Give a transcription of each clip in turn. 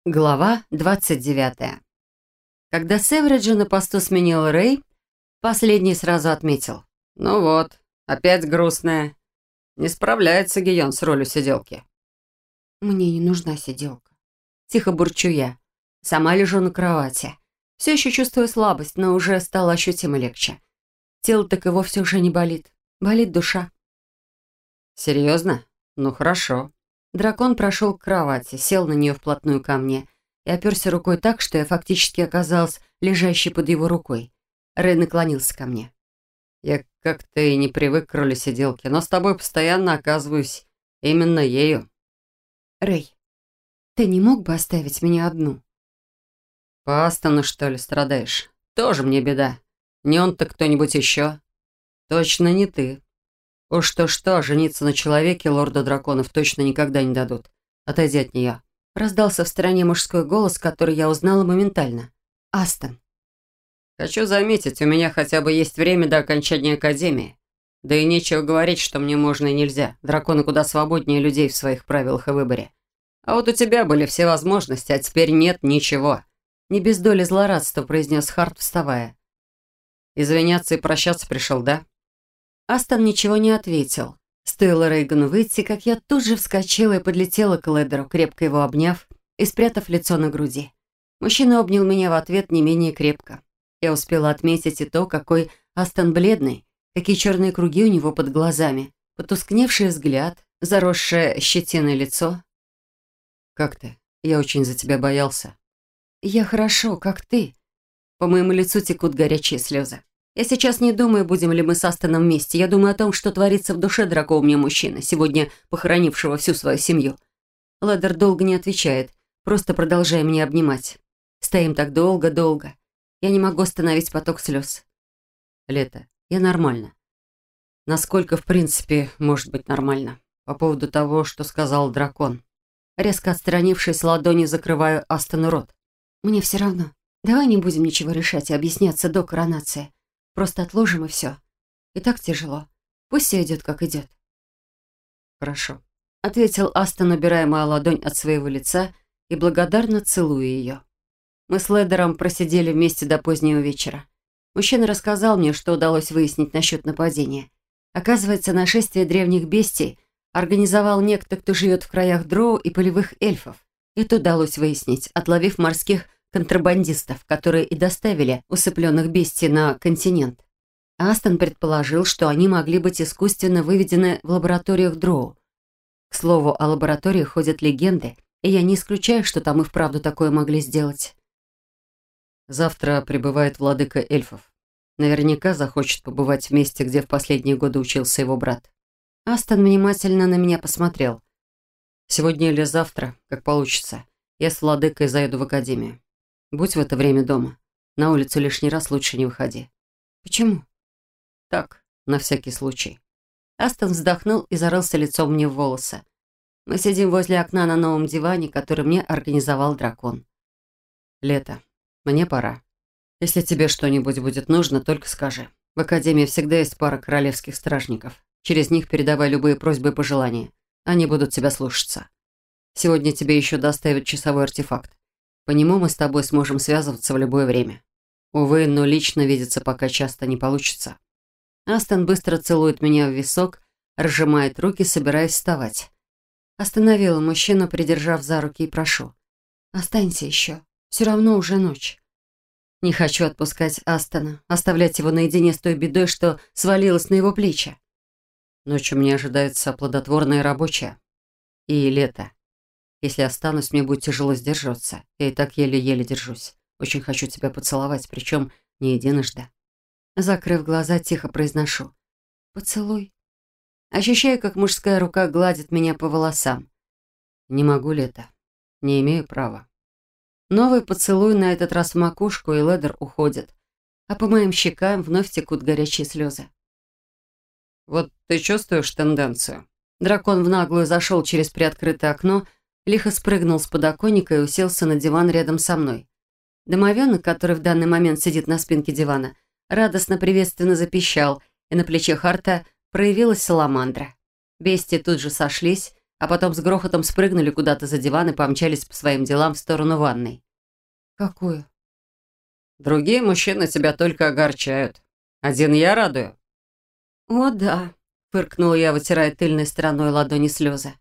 Глава 29. Когда Севриджа на посту сменил Рэй, последний сразу отметил. «Ну вот, опять грустная. Не справляется Гийон с ролью сиделки». «Мне не нужна сиделка». Тихо бурчу я. Сама лежу на кровати. Все еще чувствую слабость, но уже стало ощутимо легче. Тело так и вовсе уже не болит. Болит душа. «Серьезно? Ну хорошо». Дракон прошел к кровати, сел на нее вплотную ко мне и оперся рукой так, что я фактически оказалась лежащей под его рукой. Рэй наклонился ко мне. «Я как-то и не привык к роли сиделки, но с тобой постоянно оказываюсь именно ею». «Рэй, ты не мог бы оставить меня одну?» «По Астону, что ли, страдаешь? Тоже мне беда. Не он-то кто-нибудь еще?» «Точно не ты. Уж то-что, жениться на человеке лорда драконов точно никогда не дадут. Отойди от нее». Раздался в стороне мужской голос, который я узнала моментально. «Астон». «Хочу заметить, у меня хотя бы есть время до окончания академии. Да и нечего говорить, что мне можно и нельзя. Драконы куда свободнее людей в своих правилах и выборе. А вот у тебя были все возможности, а теперь нет ничего». Не без доли злорадства произнес Харт, вставая. «Извиняться и прощаться пришел, да?» Астон ничего не ответил. Стоило Рейгану выйти, как я тут же вскочила и подлетела к Ледеру, крепко его обняв и спрятав лицо на груди. Мужчина обнял меня в ответ не менее крепко. Я успела отметить и то, какой Астон бледный, какие черные круги у него под глазами, потускневший взгляд, заросшее щетиной лицо. «Как ты? Я очень за тебя боялся». «Я хорошо, как ты?» По моему лицу текут горячие слезы. Я сейчас не думаю, будем ли мы с Астоном вместе. Я думаю о том, что творится в душе дорогого мне мужчины, сегодня похоронившего всю свою семью. Ледер долго не отвечает, просто продолжая меня обнимать. Стоим так долго-долго. Я не могу остановить поток слез. «Лето, я нормально. Насколько, в принципе, может быть нормально? По поводу того, что сказал дракон». Резко отстранившись, ладонью закрываю Астону рот. «Мне все равно. Давай не будем ничего решать и объясняться до коронации. Просто отложим и все. И так тяжело. Пусть все идет, как идет». «Хорошо», — ответил Астон, убирая мою ладонь от своего лица и благодарно целуя ее. Мы с Ледером просидели вместе до позднего вечера. Мужчина рассказал мне, что удалось выяснить насчет нападения. Оказывается, нашествие древних бестий организовал некто, кто живет в краях дроу и полевых эльфов. Это удалось выяснить, отловив морских контрабандистов, которые и доставили усыпленных бестий на континент. Астон предположил, что они могли быть искусственно выведены в лабораториях дроу. К слову, о лаборатории ходят легенды, и я не исключаю, что там и вправду такое могли сделать. Завтра прибывает владыка эльфов. Наверняка захочет побывать в месте, где в последние годы учился его брат. Астон внимательно на меня посмотрел. Сегодня или завтра, как получится, я с владыкой заеду в академию. Будь в это время дома. На улицу лишний раз лучше не выходи. «Почему?» Так, на всякий случай. Астон вздохнул и зарылся лицом мне в волосы. Мы сидим возле окна на новом диване, который мне организовал дракон. Лето. Мне пора. Если тебе что-нибудь будет нужно, только скажи. В академии всегда есть пара королевских стражников. Через них передавай любые просьбы и пожелания. Они будут тебя слушаться. Сегодня тебе еще доставят часовой артефакт. По нему мы с тобой сможем связываться в любое время. Увы, но лично видеться пока часто не получится». Астон быстро целует меня в висок, разжимает руки, собираясь вставать. Остановила мужчину, придержав за руки, и прошу. «Останься еще. Все равно уже ночь». Не хочу отпускать Астона, оставлять его наедине с той бедой, что свалилась на его плечи. Ночью мне ожидается плодотворная и рабочая. И лето. Если останусь, мне будет тяжело сдерживаться. Я и так еле-еле держусь. Очень хочу тебя поцеловать, причем не единожды. Закрыв глаза, тихо произношу. «Поцелуй». Ощущаю, как мужская рука гладит меня по волосам. Не могу, Лето. Не имею права. Новый поцелуй, на этот раз в макушку, и Ледер уходит. А по моим щекам вновь текут горячие слезы. «Вот ты чувствуешь тенденцию?» Дракон в наглую зашел через приоткрытое окно, лихо спрыгнул с подоконника и уселся на диван рядом со мной. Домовенок, который в данный момент сидит на спинке дивана, радостно приветственно запищал, и на плече Харта проявилась саламандра. Бестии тут же сошлись, а потом с грохотом спрыгнули куда-то за диван и помчались по своим делам в сторону ванной. Какую? Другие мужчины тебя только огорчают. Один я радую. О, да, фыркнула я, вытирая тыльной стороной ладони слезы.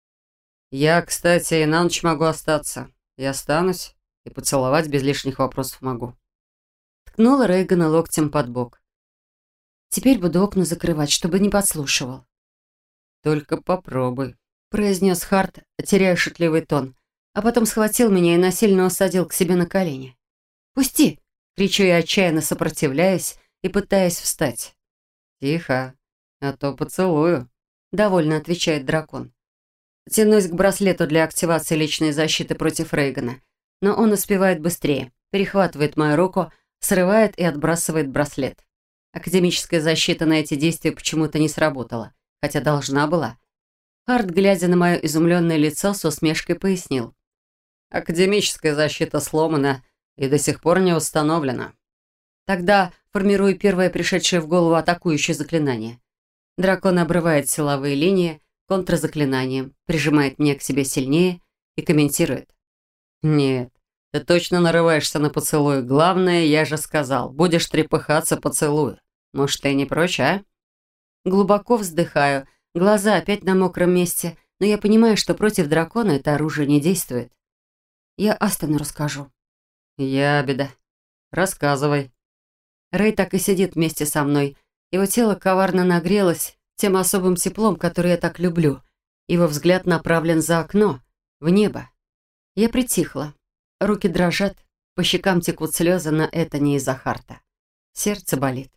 Я, кстати, и на ночь могу остаться. Я останусь и поцеловать без лишних вопросов могу. Ткнула Рейгана локтем под бок. Теперь буду окна закрывать, чтобы не подслушивал. Только попробуй, Произнес Харт, теряя шутливый тон, а потом схватил меня и насильно усадил к себе на колени. «Пусти!» — кричу я, отчаянно сопротивляясь и пытаясь встать. тихо, а то поцелую. Довольно отвечает дракон. Тянусь к браслету для активации личной защиты против Рейгана, но он успевает быстрее, перехватывает мою руку, срывает и отбрасывает браслет. Академическая защита на эти действия почему-то не сработала, хотя должна была. Харт, глядя на мое изумленное лицо, с усмешкой пояснил. Академическая защита сломана и до сих пор не установлена. Тогда формирую первое пришедшее в голову атакующее заклинание. Дракон обрывает силовые линии контрзаклинанием, прижимает меня к себе сильнее и комментирует. Нет, ты точно нарываешься на поцелуй. Главное, я же сказал, будешь трепыхаться поцелуй. Может, ты не прочь, а? Глубоко вздыхаю, глаза опять на мокром месте, но я понимаю, что против дракона это оружие не действует. Я Астону расскажу. Ябеда. Рассказывай. Рэй так и сидит вместе со мной. Его тело коварно нагрелось тем особым теплом, который я так люблю. Его взгляд направлен за окно, в небо. Я притихла. Руки дрожат, по щекам текут слезы, но это не из-за Харта. Сердце болит.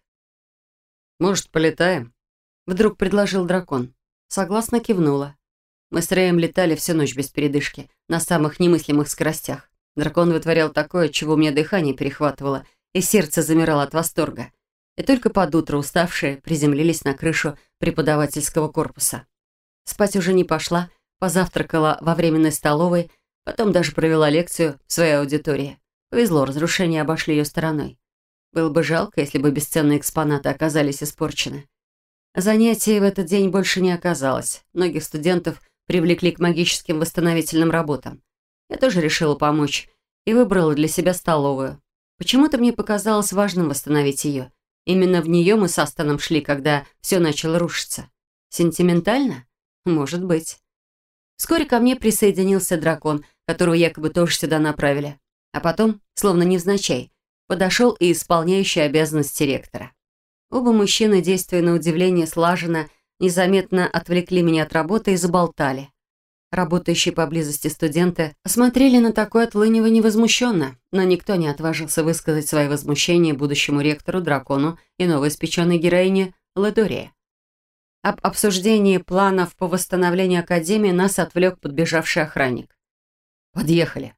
Может, полетаем? Вдруг предложил дракон. Согласно кивнула. Мы с Рэем летали всю ночь без передышки, на самых немыслимых скоростях. Дракон вытворял такое, от чего у меня дыхание перехватывало, и сердце замирало от восторга. И только под утро уставшие приземлились на крышу преподавательского корпуса. Спать уже не пошла, позавтракала во временной столовой, потом даже провела лекцию в своей аудитории. Повезло, разрушения обошли ее стороной. Было бы жалко, если бы бесценные экспонаты оказались испорчены. Занятий в этот день больше не оказалось. Многих студентов привлекли к магическим восстановительным работам. Я тоже решила помочь и выбрала для себя столовую. Почему-то мне показалось важным восстановить ее. Именно в нее мы с Астоном шли, когда все начало рушиться. Сентиментально? Может быть. Вскоре ко мне присоединился дракон, которого якобы тоже сюда направили. А потом, словно невзначай, подошел и исполняющий обязанности ректора. Оба мужчины, действуя на удивление слаженно, незаметно отвлекли меня от работы и заболтали. Работающие поблизости студенты осмотрели на такое отлынивание возмущенно, но никто не отважился высказать свои возмущения будущему ректору, дракону и новоиспеченной героине Ледории. Об обсуждении планов по восстановлению Академии нас отвлек подбежавший охранник. Подъехали.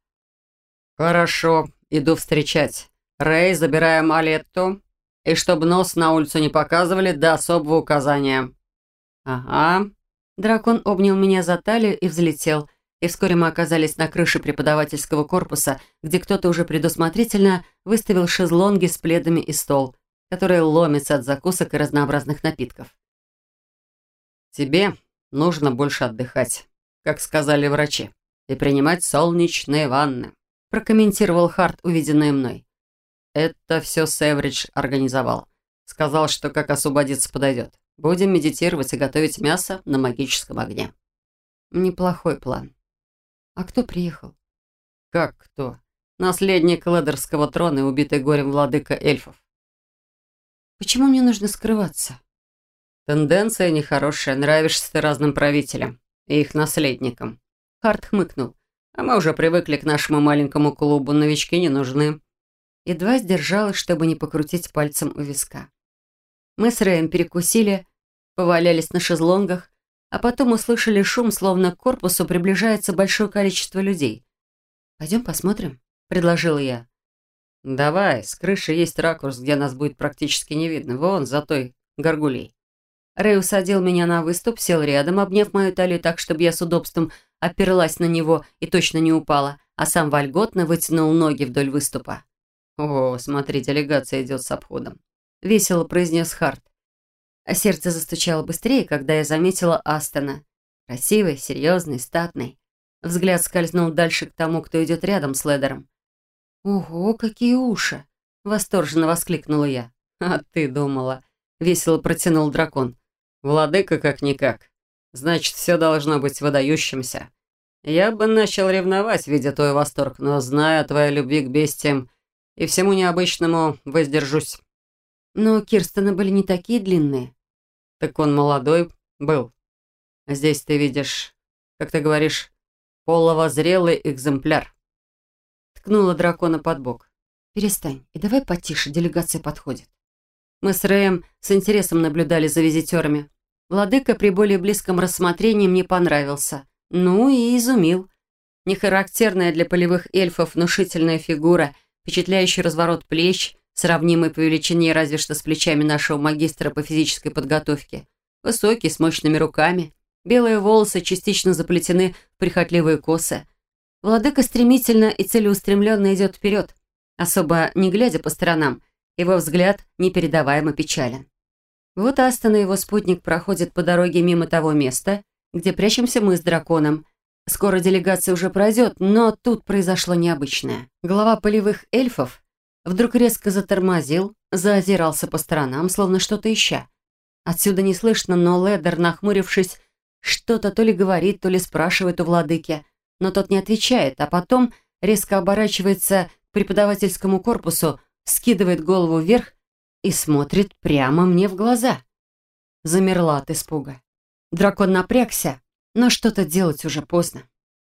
Хорошо, иду встречать. Рэй, забираем Алетту. И чтобы нос на улицу не показывали до особого указания. Ага. Дракон обнял меня за талию и взлетел, и вскоре мы оказались на крыше преподавательского корпуса, где кто-то уже предусмотрительно выставил шезлонги с пледами и стол, который ломится от закусок и разнообразных напитков. Тебе нужно больше отдыхать, как сказали врачи, и принимать солнечные ванны, прокомментировал Харт увиденное мной. Это все Сэвридж организовал. Сказал, что как освободиться подойдет. Будем медитировать и готовить мясо на магическом огне. Неплохой план. А кто приехал? Как кто? Наследник Ледерского трона и убитый горем владыка эльфов. Почему мне нужно скрываться? Тенденция нехорошая. Нравишься ты разным правителям и их наследникам. Харт хмыкнул. А мы уже привыкли к нашему маленькому клубу. Новички не нужны. Едва сдержалась, чтобы не покрутить пальцем у виска. Мы с Рэем перекусили, повалялись на шезлонгах, а потом услышали шум, словно к корпусу приближается большое количество людей. «Пойдем посмотрим», — предложила я. «Давай, с крыши есть ракурс, где нас будет практически не видно. Вон, за той горгулей». Рэй усадил меня на выступ, сел рядом, обняв мою талию так, чтобы я с удобством оперлась на него и точно не упала, а сам вольготно вытянул ноги вдоль выступа. «О, смотри, делегация идет с обходом», — весело произнес Харт. А сердце застучало быстрее, когда я заметила Астона. Красивый, серьезный, статный. Взгляд скользнул дальше к тому, кто идет рядом с Ледером. «Ого, какие уши!» — восторженно воскликнула я. «А ты думала?» — весело протянул дракон. «Владыка как-никак. Значит, все должно быть выдающимся. Я бы начал ревновать, видя твой восторг, но, зная о твоей любви к бестиям и всему необычному, воздержусь». Но Кирстены были не такие длинные. «Так он молодой был. Здесь ты видишь, как ты говоришь, половозрелый экземпляр». Ткнула дракона под бок. «Перестань, и давай потише, делегация подходит». Мы с Рэем с интересом наблюдали за визитерами. Владыка при более близком рассмотрении мне понравился. Ну и изумил. Нехарактерная для полевых эльфов внушительная фигура, впечатляющий разворот плеч, сравнимый по величине разве что с плечами нашего магистра по физической подготовке. Высокий, с мощными руками. Белые волосы частично заплетены в прихотливые косы. Владыка стремительно и целеустремленно идет вперед, особо не глядя по сторонам. Его взгляд непередаваемо печален. Вот Астон и его спутник проходят по дороге мимо того места, где прячемся мы с драконом. Скоро делегация уже пройдет, но тут произошло необычное. Глава полевых эльфов вдруг резко затормозил, заозирался по сторонам, словно что-то ища. Отсюда не слышно, но Ледер, нахмурившись, что-то то ли говорит, то ли спрашивает у владыки, но тот не отвечает, а потом резко оборачивается к преподавательскому корпусу, скидывает голову вверх и смотрит прямо мне в глаза. Замерла от испуга. Дракон напрягся, но что-то делать уже поздно.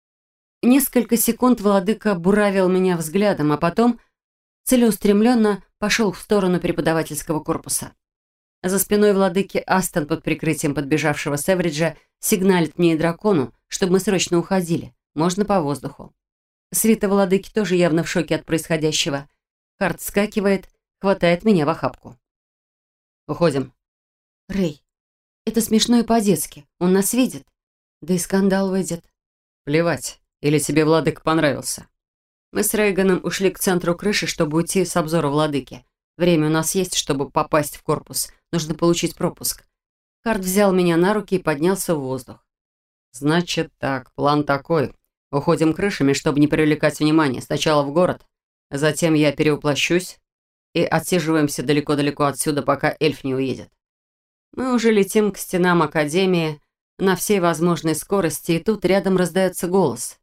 Несколько секунд владыка буравил меня взглядом, а потом целеустремленно пошел в сторону преподавательского корпуса. За спиной владыки Астон под прикрытием подбежавшего Севриджа сигналит мне и дракону, чтобы мы срочно уходили. Можно по воздуху. Свита владыки тоже явно в шоке от происходящего. Харт вскакивает, хватает меня в охапку. «Уходим». «Рэй, это смешно и по-детски. Он нас видит. Да и скандал выйдет». «Плевать. Или тебе владыка понравился?» Мы с Рейганом ушли к центру крыши, чтобы уйти с обзора владыки. Время у нас есть, чтобы попасть в корпус. Нужно получить пропуск. Харт взял меня на руки и поднялся в воздух. «Значит так, план такой. Уходим крышами, чтобы не привлекать внимания. Сначала в город, затем я перевоплощусь и отсиживаемся далеко-далеко отсюда, пока эльф не уедет. Мы уже летим к стенам Академии на всей возможной скорости, и тут рядом раздается голос.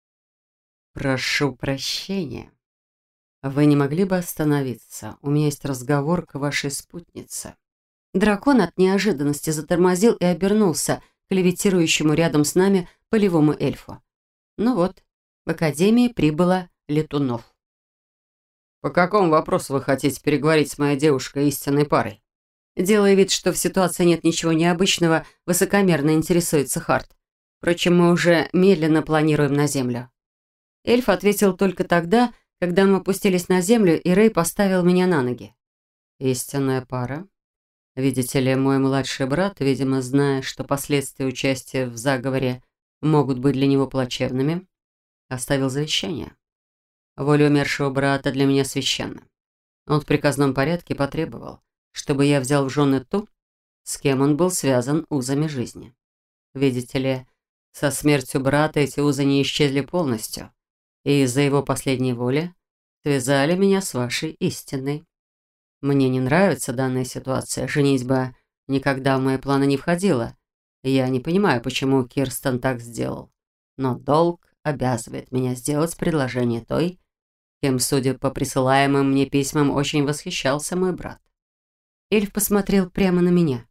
«Прошу прощения. Вы не могли бы остановиться? У меня есть разговор к вашей спутнице». Дракон от неожиданности затормозил и обернулся к левитирующему рядом с нами полевому эльфу. Ну вот, в Академии прибыло летунов. «По какому вопросу вы хотите переговорить с моей девушкой истинной парой?» Делая вид, что в ситуации нет ничего необычного, высокомерно интересуется Харт. Впрочем, мы уже медленно планируем на землю. Эльф ответил только тогда, когда мы опустились на землю, и Рэй поставил меня на ноги. «Истинная пара? Видите ли, мой младший брат, видимо, зная, что последствия участия в заговоре могут быть для него плачевными, оставил завещание. Воля умершего брата для меня священна. Он в приказном порядке потребовал, чтобы я взял в жены ту, с кем он был связан узами жизни. Видите ли, со смертью брата эти узы не исчезли полностью, и из-за его последней воли связали меня с вашей истинной. Мне не нравится данная ситуация, женитьба никогда в мои планы не входила. Я не понимаю, почему Кирстен так сделал, но долг обязывает меня сделать предложение той, кем, судя по присылаемым мне письмам, очень восхищался мой брат. Эльф посмотрел прямо на меня.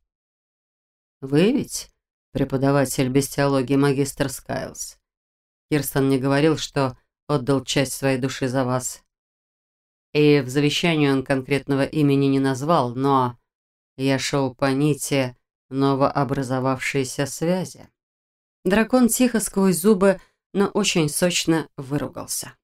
«Вы ведь преподаватель бестиологии магистр Скайлс. Кирстен мне говорил, что отдал часть своей души за вас. И в завещании он конкретного имени не назвал, но я шел по нити новообразовавшейся связи». Дракон тихо сквозь зубы, но очень сочно выругался.